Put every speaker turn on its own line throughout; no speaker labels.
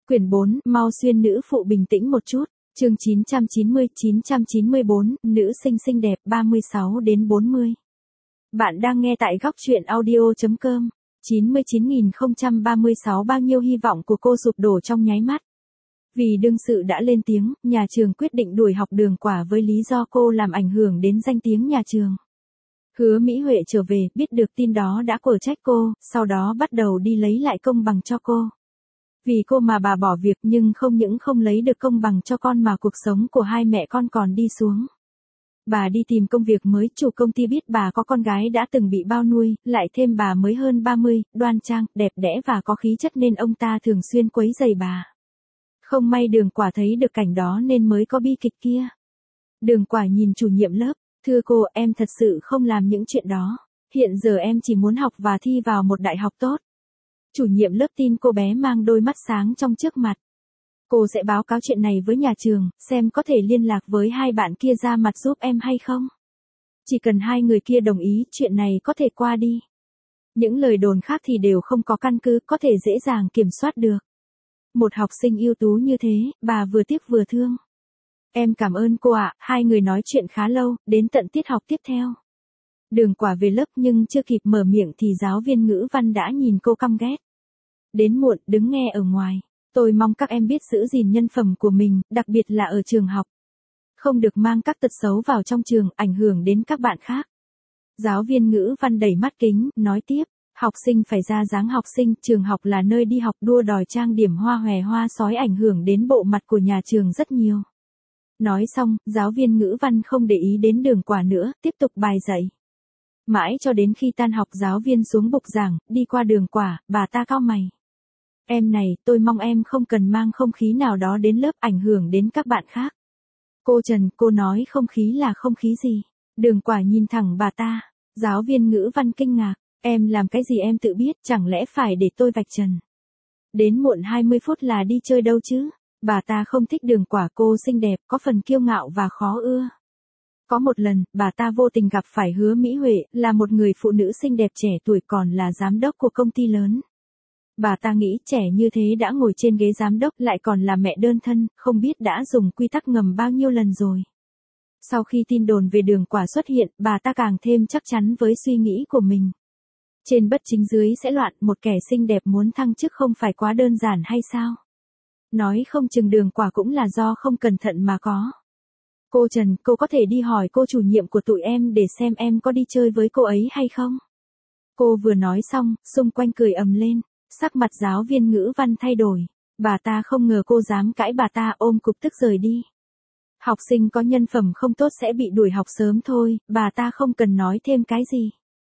Quyển 4, mau xuyên nữ phụ bình tĩnh một chút. Chương 994, nữ sinh xinh đẹp 36 đến 40. Bạn đang nghe tại góc truyện audio.com. 99.036 bao nhiêu hy vọng của cô sụp đổ trong nháy mắt. Vì đương sự đã lên tiếng, nhà trường quyết định đuổi học Đường Quả với lý do cô làm ảnh hưởng đến danh tiếng nhà trường. Hứa Mỹ Huệ trở về, biết được tin đó đã quở trách cô, sau đó bắt đầu đi lấy lại công bằng cho cô. Vì cô mà bà bỏ việc nhưng không những không lấy được công bằng cho con mà cuộc sống của hai mẹ con còn đi xuống. Bà đi tìm công việc mới, chủ công ty biết bà có con gái đã từng bị bao nuôi, lại thêm bà mới hơn 30, đoan trang, đẹp đẽ và có khí chất nên ông ta thường xuyên quấy rầy bà. Không may Đường Quả thấy được cảnh đó nên mới có bi kịch kia. Đường Quả nhìn chủ nhiệm lớp, thưa cô, em thật sự không làm những chuyện đó. Hiện giờ em chỉ muốn học và thi vào một đại học tốt. Chủ nhiệm lớp tin cô bé mang đôi mắt sáng trong trước mặt. Cô sẽ báo cáo chuyện này với nhà trường, xem có thể liên lạc với hai bạn kia ra mặt giúp em hay không. Chỉ cần hai người kia đồng ý, chuyện này có thể qua đi. Những lời đồn khác thì đều không có căn cứ, có thể dễ dàng kiểm soát được. Một học sinh ưu tú như thế, bà vừa tiếc vừa thương. Em cảm ơn cô ạ. Hai người nói chuyện khá lâu, đến tận tiết học tiếp theo. Đường Quả về lớp nhưng chưa kịp mở miệng thì giáo viên ngữ văn đã nhìn cô căm ghét. Đến muộn, đứng nghe ở ngoài. Tôi mong các em biết giữ gìn nhân phẩm của mình, đặc biệt là ở trường học. Không được mang các tật xấu vào trong trường, ảnh hưởng đến các bạn khác. Giáo viên ngữ văn đẩy mắt kính, nói tiếp. Học sinh phải ra dáng học sinh, trường học là nơi đi học, đua đòi trang điểm hoa hòe hoa sói ảnh hưởng đến bộ mặt của nhà trường rất nhiều. Nói xong, giáo viên ngữ văn không để ý đến Đường Quả nữa, tiếp tục bài dạy. Mãi cho đến khi tan học giáo viên xuống bục giảng, đi qua Đường Quả, bà ta cau mày. Em này, tôi mong em không cần mang không khí nào đó đến lớp ảnh hưởng đến các bạn khác. Cô Trần, cô nói không khí là không khí gì? Đường Quả nhìn thẳng bà ta. Giáo viên ngữ văn kinh ngạc. Em làm cái gì em tự biết, chẳng lẽ phải để tôi vạch trần? Đến muộn 20 phút là đi chơi đâu chứ? Bà ta không thích Đường Quả, cô xinh đẹp, có phần kiêu ngạo và khó ưa. Có một lần, bà ta vô tình gặp phải Hứa Mỹ Huệ, là một người phụ nữ xinh đẹp trẻ tuổi còn là giám đốc của công ty lớn. Bà ta nghĩ trẻ như thế đã ngồi trên ghế giám đốc lại còn là mẹ đơn thân, không biết đã dùng quy tắc ngầm bao nhiêu lần rồi. Sau khi tin đồn về Đường Quả xuất hiện, bà ta càng thêm chắc chắn với suy nghĩ của mình. Trên bất chính dưới sẽ loạn, một kẻ xinh đẹp muốn thăng chức không phải quá đơn giản hay sao? Nói không chừng Đường Quả cũng là do không cẩn thận mà có. Cô Trần, cô có thể đi hỏi cô chủ nhiệm của tụi em để xem em có đi chơi với cô ấy hay không? Cô vừa nói xong, xung quanh cười ầm lên, sắc mặt giáo viên ngữ văn thay đổi. Bà ta không ngờ cô dám cãi, bà ta ôm cục tức rời đi. Học sinh có nhân phẩm không tốt sẽ bị đuổi học sớm thôi, bà ta không cần nói thêm cái gì.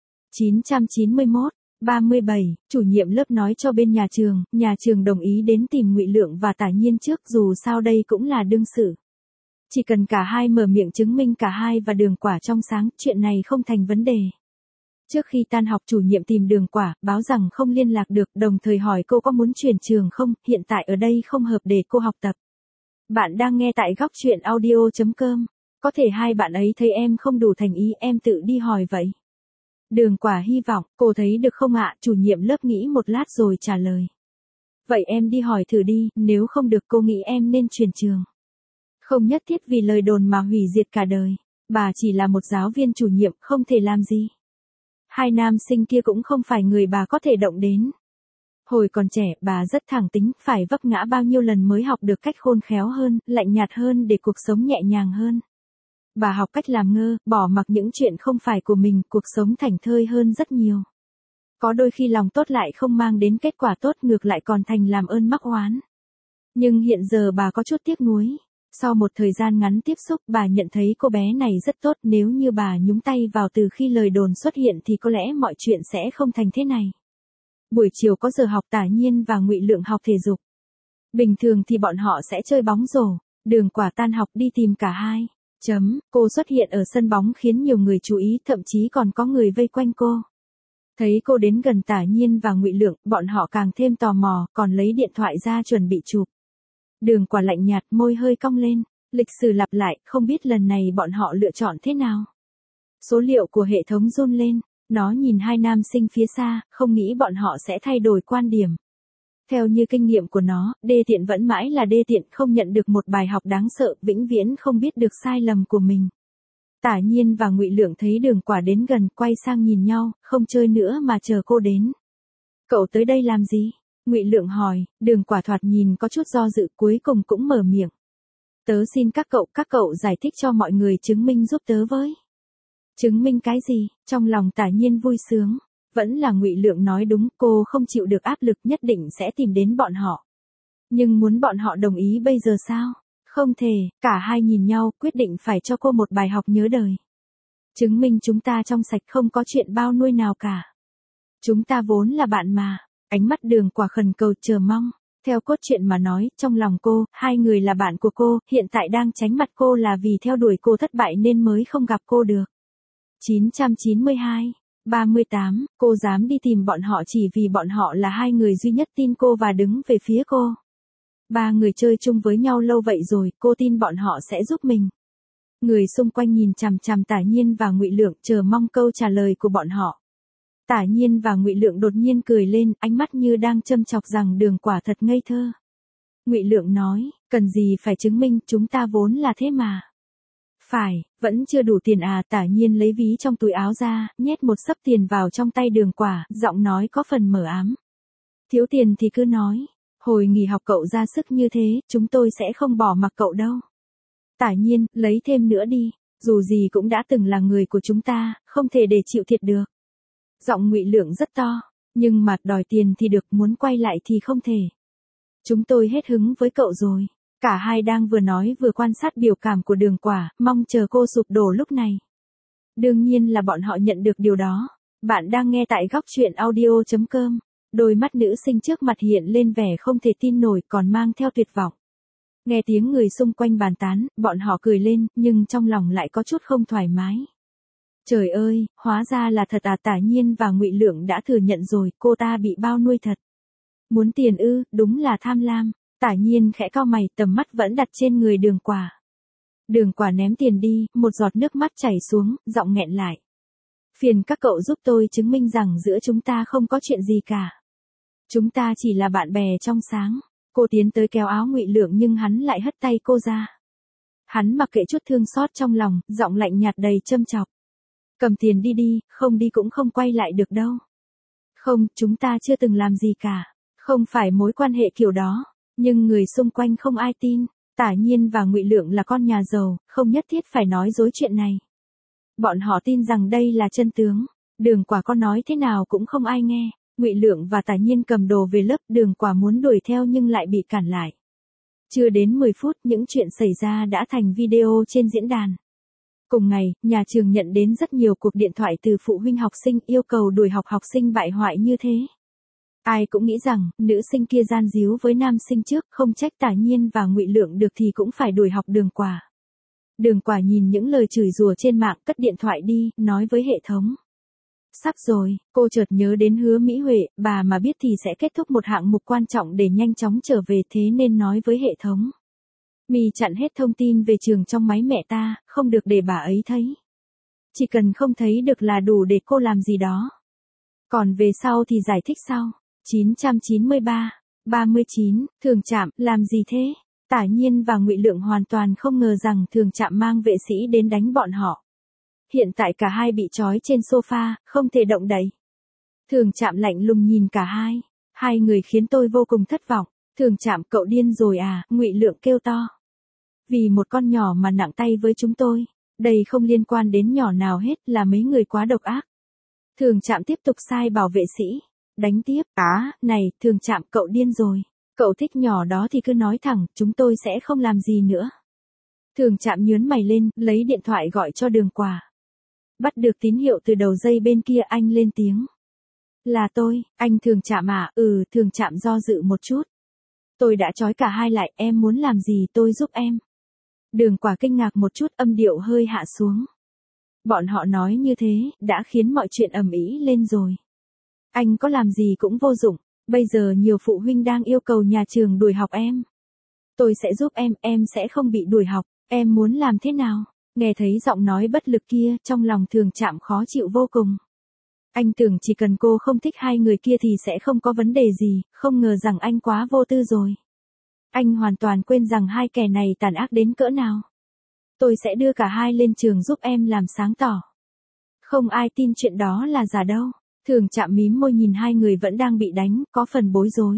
991-37, chủ nhiệm lớp nói cho bên nhà trường đồng ý đến tìm Ngụy Lượng và Tả Nhiên trước, dù sao đây cũng là đương sự. Chỉ cần cả hai mở miệng chứng minh cả hai và Đường Quả trong sáng, chuyện này không thành vấn đề. Trước khi tan học chủ nhiệm tìm Đường Quả, báo rằng không liên lạc được, đồng thời hỏi cô có muốn chuyển trường không, hiện tại ở đây không hợp để cô học tập. Bạn đang nghe tại góc truyện audio.com. Có thể hai bạn ấy thấy em không đủ thành ý, em tự đi hỏi vậy. Đường Quả hy vọng, cô thấy được không ạ? Chủ nhiệm lớp nghĩ một lát rồi trả lời. Vậy em đi hỏi thử đi, nếu không được cô nghĩ em nên chuyển trường. Không nhất thiết vì lời đồn mà hủy diệt cả đời. Bà chỉ là một giáo viên chủ nhiệm, không thể làm gì. Hai nam sinh kia cũng không phải người bà có thể động đến. Hồi còn trẻ, bà rất thẳng tính, phải vấp ngã bao nhiêu lần mới học được cách khôn khéo hơn, lạnh nhạt hơn để cuộc sống nhẹ nhàng hơn. Bà học cách làm ngơ, bỏ mặc những chuyện không phải của mình, cuộc sống thảnh thơi hơn rất nhiều. Có đôi khi lòng tốt lại không mang đến kết quả tốt, ngược lại còn thành làm ơn mắc oán. Nhưng hiện giờ bà có chút tiếc nuối. Sau một thời gian ngắn tiếp xúc, bà nhận thấy cô bé này rất tốt, nếu như bà nhúng tay vào từ khi lời đồn xuất hiện thì có lẽ mọi chuyện sẽ không thành thế này. Buổi chiều có giờ học, Tả Nhiên và Ngụy Lượng học thể dục. Bình thường thì bọn họ sẽ chơi bóng rổ. Đường Quả tan học đi tìm cả hai. Cô xuất hiện ở sân bóng khiến nhiều người chú ý, thậm chí còn có người vây quanh cô. Thấy cô đến gần Tả Nhiên và Ngụy Lượng, bọn họ càng thêm tò mò, còn lấy điện thoại ra chuẩn bị chụp. Đường Quả lạnh nhạt, môi hơi cong lên. Lịch sử lặp lại, không biết lần này bọn họ lựa chọn thế nào. Số liệu của hệ thống run lên. Nó nhìn hai nam sinh phía xa, không nghĩ bọn họ sẽ thay đổi quan điểm. Theo như kinh nghiệm của nó, đê tiện vẫn mãi là đê tiện, không nhận được một bài học đáng sợ, vĩnh viễn không biết được sai lầm của mình. Tả Nhiên và Ngụy Lượng thấy Đường Quả đến gần, quay sang nhìn nhau, không chơi nữa mà chờ cô đến. Cậu tới đây làm gì? Ngụy Lượng hỏi. Đường Quả thoạt nhìn có chút do dự, cuối cùng cũng mở miệng. Tớ xin các cậu giải thích cho mọi người chứng minh giúp tớ với. Chứng minh cái gì? Trong lòng Tả Nhiên vui sướng. Vẫn là Ngụy Lượng nói đúng, cô không chịu được áp lực, nhất định sẽ tìm đến bọn họ. Nhưng muốn bọn họ đồng ý bây giờ sao? Không thể. Cả hai nhìn nhau, quyết định phải cho cô một bài học nhớ đời. Chứng minh chúng ta trong sạch, không có chuyện bao nuôi nào cả. Chúng ta vốn là bạn mà. Ánh mắt Đường Quả khẩn cầu chờ mong. Theo cốt truyện mà nói, trong lòng cô, hai người là bạn của cô, hiện tại đang tránh mặt cô là vì theo đuổi cô thất bại nên mới không gặp cô được. 992, 38, cô dám đi tìm bọn họ chỉ vì bọn họ là hai người duy nhất tin cô và đứng về phía cô. Ba người chơi chung với nhau lâu vậy rồi, cô tin bọn họ sẽ giúp mình. Người xung quanh nhìn chằm chằm Tả Nhiên và Ngụy Lượng, chờ mong câu trả lời của bọn họ. Tả Nhiên và Ngụy Lượng đột nhiên cười lên, ánh mắt như đang châm chọc rằng Đường Quả thật ngây thơ. Ngụy Lượng nói, cần gì phải chứng minh, chúng ta vốn là thế mà. Phải, vẫn chưa đủ tiền à? Tả Nhiên lấy ví trong túi áo ra, nhét một xấp tiền vào trong tay Đường Quả, giọng nói có phần mờ ám. Thiếu tiền thì cứ nói, hồi nghỉ học cậu ra sức như thế, chúng tôi sẽ không bỏ mặc cậu đâu. Tả Nhiên, lấy thêm nữa đi, dù gì cũng đã từng là người của chúng ta, không thể để chịu thiệt được. Giọng Ngụy Lượng rất to, nhưng mà đòi tiền thì được, muốn quay lại thì không thể. Chúng tôi hết hứng với cậu rồi. Cả hai đang vừa nói vừa quan sát biểu cảm của Đường Quả, mong chờ cô sụp đổ lúc này. Đương nhiên là bọn họ nhận được điều đó. Bạn đang nghe tại góc truyện audio.com. Đôi mắt nữ sinh trước mặt hiện lên vẻ không thể tin nổi, còn mang theo tuyệt vọng. Nghe tiếng người xung quanh bàn tán, bọn họ cười lên, nhưng trong lòng lại có chút không thoải mái. Trời ơi, hóa ra là thật à? Tả Nhiên và Ngụy Lượng đã thừa nhận rồi, cô ta bị bao nuôi thật. Muốn tiền ư? Đúng là tham lam. Tả Nhiên khẽ cau mày, tầm mắt vẫn đặt trên người Đường Quả. Đường Quả ném tiền đi, một giọt nước mắt chảy xuống, giọng nghẹn lại. Phiền các cậu giúp tôi chứng minh rằng giữa chúng ta không có chuyện gì cả. Chúng ta chỉ là bạn bè trong sáng. Cô tiến tới kéo áo Ngụy Lượng nhưng hắn lại hất tay cô ra. Hắn mặc kệ chút thương xót trong lòng, giọng lạnh nhạt đầy châm chọc. Cầm tiền đi đi, không đi cũng không quay lại được đâu. Không, chúng ta chưa từng làm gì cả. Không phải mối quan hệ kiểu đó. Nhưng người xung quanh không ai tin. Tả Nhiên và Ngụy Lượng là con nhà giàu, không nhất thiết phải nói dối chuyện này. Bọn họ tin rằng đây là chân tướng. Đường Quả có nói thế nào cũng không ai nghe. Ngụy Lượng và Tả Nhiên cầm đồ về lớp, Đường Quả muốn đuổi theo nhưng lại bị cản lại. Chưa đến 10 phút, những chuyện xảy ra đã thành video trên diễn đàn. Cùng ngày, nhà trường nhận đến rất nhiều cuộc điện thoại từ phụ huynh học sinh yêu cầu đuổi học học sinh bại hoại như thế. Ai cũng nghĩ rằng, nữ sinh kia gian díu với nam sinh trước, không trách Tả Nhiên và Ngụy Lượng được thì cũng phải đuổi học Đường Quả. Đường Quả nhìn những lời chửi rủa trên mạng, cất điện thoại đi, nói với hệ thống. Sắp rồi, cô chợt nhớ đến Hứa Mỹ Huệ, bà mà biết thì sẽ kết thúc một hạng mục quan trọng để nhanh chóng trở về, thế nên nói với hệ thống. Mì chặn hết thông tin về trường trong máy mẹ ta, không được để bà ấy thấy. Chỉ cần không thấy được là đủ để cô làm gì đó. Còn về sau thì giải thích sau. 993, 39, Thường Trạm, làm gì thế? Tả Nhiên và Ngụy Lượng hoàn toàn không ngờ rằng Thường Trạm mang vệ sĩ đến đánh bọn họ. Hiện tại cả hai bị trói trên sofa, không thể động đậy. Thường Trạm lạnh lùng nhìn cả hai. Hai người khiến tôi vô cùng thất vọng. Thường Trạm, cậu điên rồi à? Ngụy Lượng kêu to. Vì một con nhỏ mà nặng tay với chúng tôi. Đây không liên quan đến nhỏ nào hết, là mấy người quá độc ác. Thường Trạm tiếp tục sai bảo vệ sĩ. Đánh tiếp. Này, Thường Trạm, cậu điên rồi. Cậu thích nhỏ đó thì cứ nói thẳng, chúng tôi sẽ không làm gì nữa. Thường Trạm nhướng mày lên, lấy điện thoại gọi cho Đường Quả. Bắt được tín hiệu từ đầu dây bên kia, anh lên tiếng. Là tôi, anh Thường Trạm à? Thường Trạm do dự một chút. Tôi đã trói cả hai lại, em muốn làm gì tôi giúp em. Đường Quả kinh ngạc một chút, âm điệu hơi hạ xuống. Bọn họ nói như thế, đã khiến mọi chuyện ầm ĩ lên rồi. Anh có làm gì cũng vô dụng, bây giờ nhiều phụ huynh đang yêu cầu nhà trường đuổi học em. Tôi sẽ giúp em sẽ không bị đuổi học, em muốn làm thế nào? Nghe thấy giọng nói bất lực kia, trong lòng Thường Trạm khó chịu vô cùng. Anh tưởng chỉ cần cô không thích hai người kia thì sẽ không có vấn đề gì, không ngờ rằng anh quá vô tư rồi. Anh hoàn toàn quên rằng hai kẻ này tàn ác đến cỡ nào. Tôi sẽ đưa cả hai lên trường giúp em làm sáng tỏ. Không ai tin chuyện đó là giả đâu. Thường Trạm mím môi nhìn hai người vẫn đang bị đánh, có phần bối rối.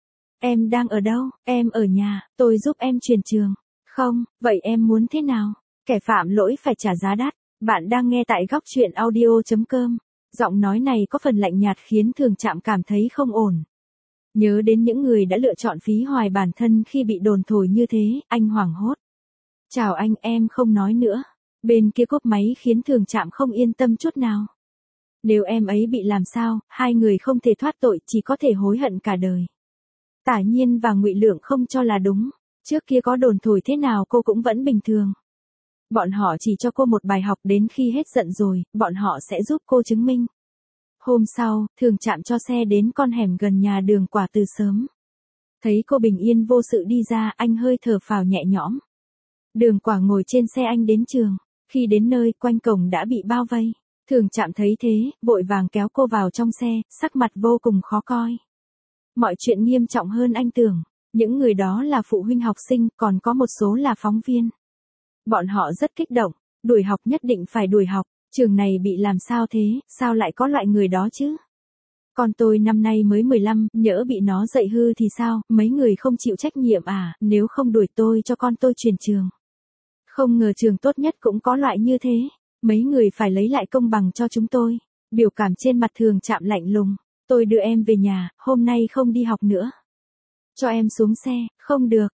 Em đang ở đâu? Em ở nhà, tôi giúp em chuyển trường. Không, vậy em muốn thế nào? Kẻ phạm lỗi phải trả giá đắt. Bạn đang nghe tại góc truyện audio.com. Giọng nói này có phần lạnh nhạt khiến Thường Trạm cảm thấy không ổn. Nhớ đến những người đã lựa chọn phí hoài bản thân khi bị đồn thổi như thế, anh hoảng hốt. Chào anh, em không nói nữa. Bên kia cúp máy khiến Thường Trạm không yên tâm chút nào. Nếu em ấy bị làm sao, hai người không thể thoát tội, chỉ có thể hối hận cả đời. Tả Nhiên và Ngụy Lượng không cho là đúng. Trước kia có đồn thổi thế nào cô cũng vẫn bình thường. Bọn họ chỉ cho cô một bài học, đến khi hết giận rồi, bọn họ sẽ giúp cô chứng minh. Hôm sau, Thường Trạm cho xe đến con hẻm gần nhà Đường Quả từ sớm. Thấy cô bình yên vô sự đi ra, anh hơi thở phào nhẹ nhõm. Đường Quả ngồi trên xe anh đến trường. Khi đến nơi, quanh cổng đã bị bao vây. Thường Trạm thấy thế, vội vàng kéo cô vào trong xe, sắc mặt vô cùng khó coi. Mọi chuyện nghiêm trọng hơn anh tưởng. Những người đó là phụ huynh học sinh, còn có một số là phóng viên. Bọn họ rất kích động, đuổi học, nhất định phải đuổi học. Trường này bị làm sao thế, sao lại có loại người đó chứ? Con tôi năm nay mới 15, nhỡ bị nó dạy hư thì sao, mấy người không chịu trách nhiệm à, nếu không đuổi tôi cho con tôi chuyển trường. Không ngờ trường tốt nhất cũng có loại như thế, mấy người phải lấy lại công bằng cho chúng tôi. Biểu cảm trên mặt Thường Trạm lạnh lùng, tôi đưa em về nhà, hôm nay không đi học nữa. Cho em xuống xe, không được,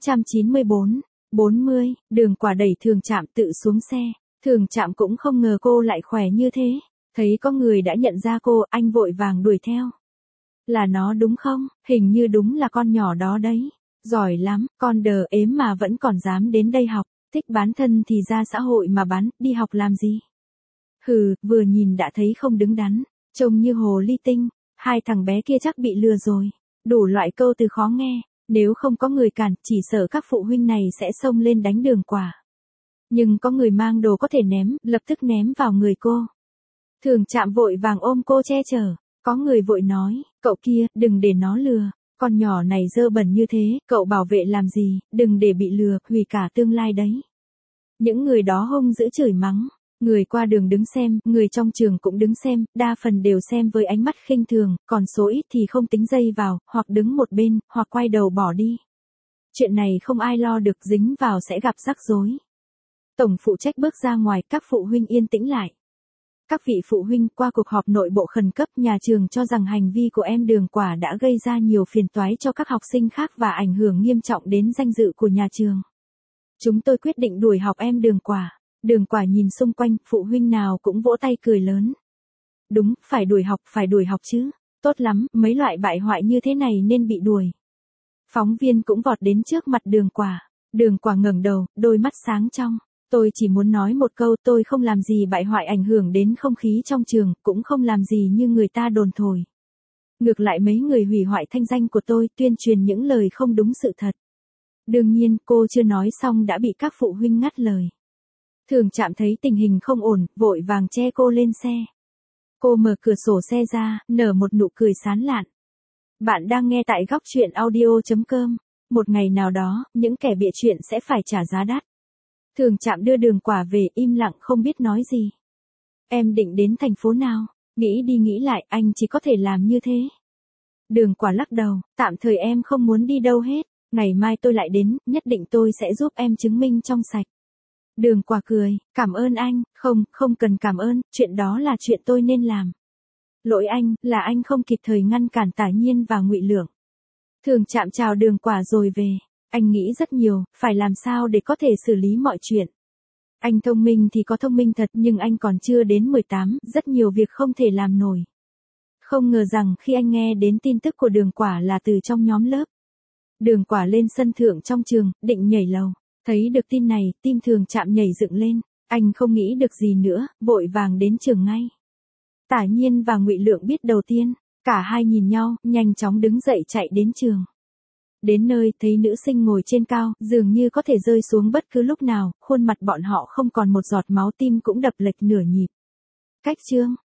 994, 40, Đường Quả đẩy Thường Trạm tự xuống xe. Thường Trạm cũng không ngờ cô lại khỏe như thế. Thấy có người đã nhận ra cô, anh vội vàng đuổi theo. Là nó đúng không? Hình như đúng là con nhỏ đó đấy. Giỏi lắm, con đờ ếm mà vẫn còn dám đến đây học. Thích bán thân thì ra xã hội mà bán, đi học làm gì? Hừ, vừa nhìn đã thấy không đứng đắn. Trông như hồ ly tinh. Hai thằng bé kia chắc bị lừa rồi. Đủ loại câu từ khó nghe. Nếu không có người cản, chỉ sợ các phụ huynh này sẽ xông lên đánh Đường Quả. Nhưng có người mang đồ có thể ném, lập tức ném vào người cô. Thường Trạm vội vàng ôm cô che chở. Có người vội nói, cậu kia, đừng để nó lừa. Con nhỏ này dơ bẩn như thế, cậu bảo vệ làm gì, đừng để bị lừa, hủy cả tương lai đấy. Những người đó hung dữ chửi mắng. Người qua đường đứng xem, người trong trường cũng đứng xem, đa phần đều xem với ánh mắt khinh thường, còn số ít thì không tính dây vào, hoặc đứng một bên, hoặc quay đầu bỏ đi. Chuyện này không ai lo được, dính vào sẽ gặp rắc rối. Tổng phụ trách bước ra ngoài, các phụ huynh yên tĩnh lại. Các vị phụ huynh, qua cuộc họp nội bộ khẩn cấp, nhà trường cho rằng hành vi của em Đường Quả đã gây ra nhiều phiền toái cho các học sinh khác và ảnh hưởng nghiêm trọng đến danh dự của nhà trường. Chúng tôi quyết định đuổi học em Đường Quả. Đường Quả nhìn xung quanh, phụ huynh nào cũng vỗ tay cười lớn. Đúng, phải đuổi học chứ. Tốt lắm, mấy loại bại hoại như thế này nên bị đuổi. Phóng viên cũng vọt đến trước mặt Đường Quả. Đường Quả ngẩng đầu, đôi mắt sáng trong. Tôi chỉ muốn nói một câu, tôi không làm gì bại hoại ảnh hưởng đến không khí trong trường, cũng không làm gì như người ta đồn thổi. Ngược lại mấy người hủy hoại thanh danh của tôi, tuyên truyền những lời không đúng sự thật. Đương nhiên, cô chưa nói xong đã bị các phụ huynh ngắt lời. Thường Trạm thấy tình hình không ổn, vội vàng che cô lên xe. Cô mở cửa sổ xe ra, nở một nụ cười sán lạn. Bạn đang nghe tại góc truyện audio.com. Một ngày nào đó, những kẻ bịa chuyện sẽ phải trả giá đắt. Thường Trạm đưa Đường Quả về, im lặng không biết nói gì. Em định đến thành phố nào? Nghĩ đi nghĩ lại, anh chỉ có thể làm như thế. Đường Quả lắc đầu, tạm thời em không muốn đi đâu hết. Ngày mai tôi lại đến, nhất định tôi sẽ giúp em chứng minh trong sạch. Đường Quả cười, cảm ơn anh, không cần cảm ơn, chuyện đó là chuyện tôi nên làm. Lỗi anh, là anh không kịp thời ngăn cản Tả Nhiên và Ngụy Lượng. Thường Trạm chào Đường Quả rồi về. Anh nghĩ rất nhiều, phải làm sao để có thể xử lý mọi chuyện. Anh thông minh thì có thông minh thật, nhưng anh còn chưa đến 18, rất nhiều việc không thể làm nổi. Không ngờ rằng khi anh nghe đến tin tức của Đường Quả là từ trong nhóm lớp. Đường Quả lên sân thượng trong trường, định nhảy lầu. Thấy được tin này, tim Thường Trạm nhảy dựng lên. Anh không nghĩ được gì nữa, vội vàng đến trường ngay. Tả Nhiên và Ngụy Lượng biết đầu tiên. Cả hai nhìn nhau, nhanh chóng đứng dậy chạy đến trường. Đến nơi, thấy nữ sinh ngồi trên cao, dường như có thể rơi xuống bất cứ lúc nào, khuôn mặt bọn họ không còn một giọt máu, tim cũng đập lệch nửa nhịp. Cách chương,